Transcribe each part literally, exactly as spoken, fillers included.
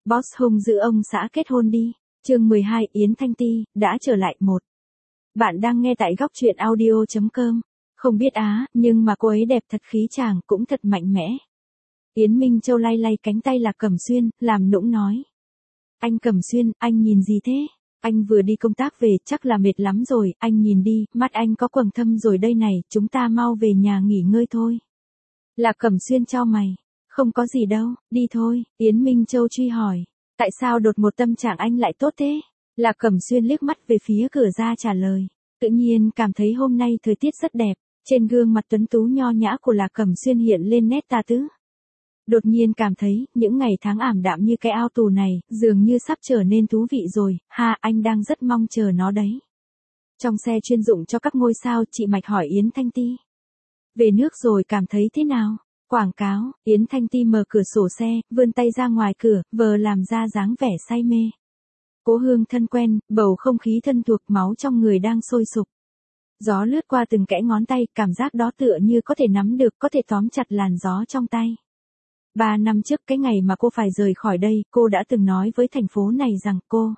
Boss hung giữ ông xã kết hôn đi. Chương mười hai Yến Thanh Ti, đã trở lại một. Bạn đang nghe tại góc truyện audio chấm com. Không biết á, nhưng mà cô ấy đẹp thật, khí chàng cũng thật mạnh mẽ. Yến Minh Châu lay lay cánh tay Lạc Cẩm Xuyên, làm nũng nói. Anh Cẩm Xuyên, anh nhìn gì thế? Anh vừa đi công tác về, chắc là mệt lắm rồi, anh nhìn đi, mắt anh có quầng thâm rồi đây này, chúng ta mau về nhà nghỉ ngơi thôi. Lạc Cẩm Xuyên chau mày. Không có gì đâu, đi thôi. Yến Minh Châu truy hỏi. Tại sao đột một tâm trạng anh lại tốt thế? Lạc Cẩm Xuyên liếc mắt về phía cửa ra trả lời. Tự nhiên cảm thấy hôm nay thời tiết rất đẹp. Trên gương mặt tuấn tú nho nhã của Lạc Cẩm Xuyên hiện lên nét tà tứ. Đột nhiên cảm thấy, những ngày tháng ảm đạm như cái ao tù này, dường như sắp trở nên thú vị rồi. Ha, anh đang rất mong chờ nó đấy. Trong xe chuyên dụng cho các ngôi sao, chị Mạch hỏi Yến Thanh Ti. Về nước rồi cảm thấy thế nào? Quảng cáo. Yến Thanh Ti mở cửa sổ xe, vươn tay ra ngoài cửa, vờ làm ra dáng vẻ say mê. Cố hương thân quen, bầu không khí thân thuộc, máu trong người đang sôi sục. Gió lướt qua từng kẽ ngón tay, cảm giác đó tựa như có thể nắm được, có thể tóm chặt làn gió trong tay. Ba năm trước, cái ngày mà cô phải rời khỏi đây, cô đã từng nói với thành phố này rằng cô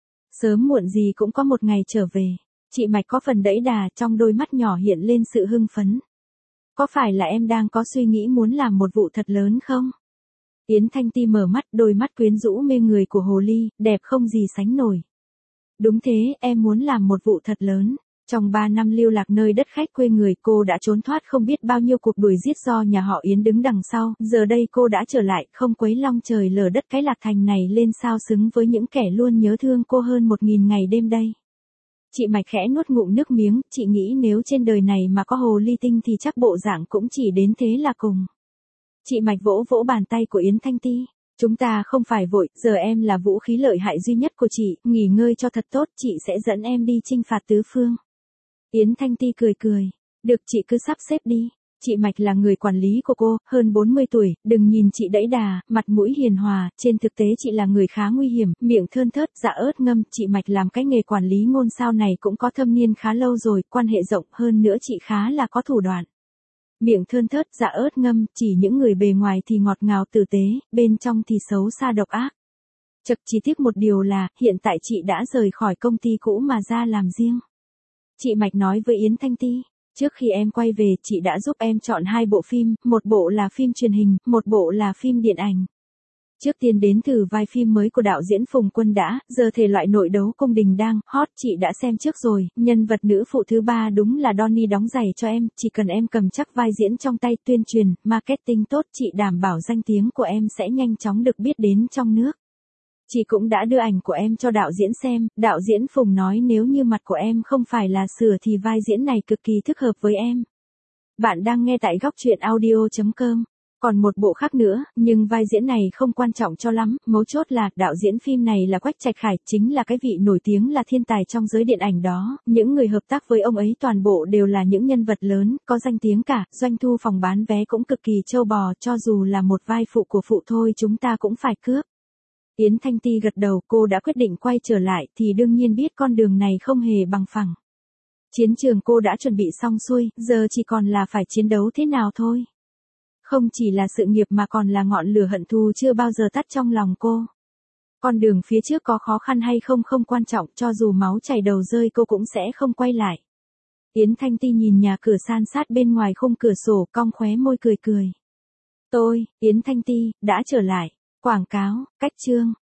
sớm muộn gì cũng có một ngày trở về. Chị Mạch có phần đẫy đà, trong đôi mắt nhỏ hiện lên sự hưng phấn. Có phải là em đang có suy nghĩ muốn làm một vụ thật lớn không? Yến Thanh Ti mở mắt, đôi mắt quyến rũ mê người của hồ ly, đẹp không gì sánh nổi. Đúng thế, em muốn làm một vụ thật lớn. Trong ba năm lưu lạc nơi đất khách quê người, cô đã trốn thoát không biết bao nhiêu cuộc đuổi giết do nhà họ Yến đứng đằng sau. Giờ đây cô đã trở lại, không quấy long trời lở đất cái Lạc Thành này lên sao xứng với những kẻ luôn nhớ thương cô hơn một nghìn ngày đêm đây. Chị Mạch khẽ nuốt ngụm nước miếng, chị nghĩ nếu trên đời này mà có hồ ly tinh thì chắc bộ dạng cũng chỉ đến thế là cùng. Chị Mạch vỗ vỗ bàn tay của Yến Thanh Ti. Chúng ta không phải vội, giờ em là vũ khí lợi hại duy nhất của chị, nghỉ ngơi cho thật tốt, chị sẽ dẫn em đi chinh phạt tứ phương. Yến Thanh Ti cười cười. Được, chị cứ sắp xếp đi. Chị Mạch là người quản lý của cô, hơn bốn mươi tuổi, đừng nhìn chị đẫy đà, mặt mũi hiền hòa, trên thực tế chị là người khá nguy hiểm, miệng thơn thớt, dạ ớt ngâm, chị Mạch làm cái nghề quản lý ngôi sao này cũng có thâm niên khá lâu rồi, quan hệ rộng, hơn nữa chị khá là có thủ đoạn. Miệng thơn thớt, dạ ớt ngâm, chỉ những người bề ngoài thì ngọt ngào tử tế, bên trong thì xấu xa độc ác. Chật, chỉ tiếc một điều là, hiện tại chị đã rời khỏi công ty cũ mà ra làm riêng. Chị Mạch nói với Yến Thanh Ti. Trước khi em quay về, chị đã giúp em chọn hai bộ phim, một bộ là phim truyền hình, một bộ là phim điện ảnh. Trước tiên đến từ vai phim mới của đạo diễn Phùng Quân đã, giờ thể loại nội đấu cung đình đang hot, chị đã xem trước rồi, nhân vật nữ phụ thứ ba đúng là Donnie đóng giày cho em, chỉ cần em cầm chắc vai diễn trong tay, tuyên truyền, marketing tốt, chị đảm bảo danh tiếng của em sẽ nhanh chóng được biết đến trong nước. Chị cũng đã đưa ảnh của em cho đạo diễn xem, đạo diễn Phùng nói nếu như mặt của em không phải là sửa thì vai diễn này cực kỳ thích hợp với em. Bạn đang nghe tại góc truyện audio chấm com. Còn một bộ khác nữa, nhưng vai diễn này không quan trọng cho lắm, mấu chốt là đạo diễn phim này là Quách Trạch Khải, chính là cái vị nổi tiếng là thiên tài trong giới điện ảnh đó, những người hợp tác với ông ấy toàn bộ đều là những nhân vật lớn, có danh tiếng cả, doanh thu phòng bán vé cũng cực kỳ trâu bò, cho dù là một vai phụ của phụ thôi chúng ta cũng phải cướp. Yến Thanh Ti gật đầu, cô đã quyết định quay trở lại thì đương nhiên biết con đường này không hề bằng phẳng. Chiến trường cô đã chuẩn bị xong xuôi, giờ chỉ còn là phải chiến đấu thế nào thôi. Không chỉ là sự nghiệp mà còn là ngọn lửa hận thù chưa bao giờ tắt trong lòng cô. Con đường phía trước có khó khăn hay không không quan trọng, cho dù máu chảy đầu rơi cô cũng sẽ không quay lại. Yến Thanh Ti nhìn nhà cửa san sát bên ngoài khung cửa sổ, cong khóe môi cười cười. Tôi, Yến Thanh Ti, đã trở lại. Quảng cáo, cách chương.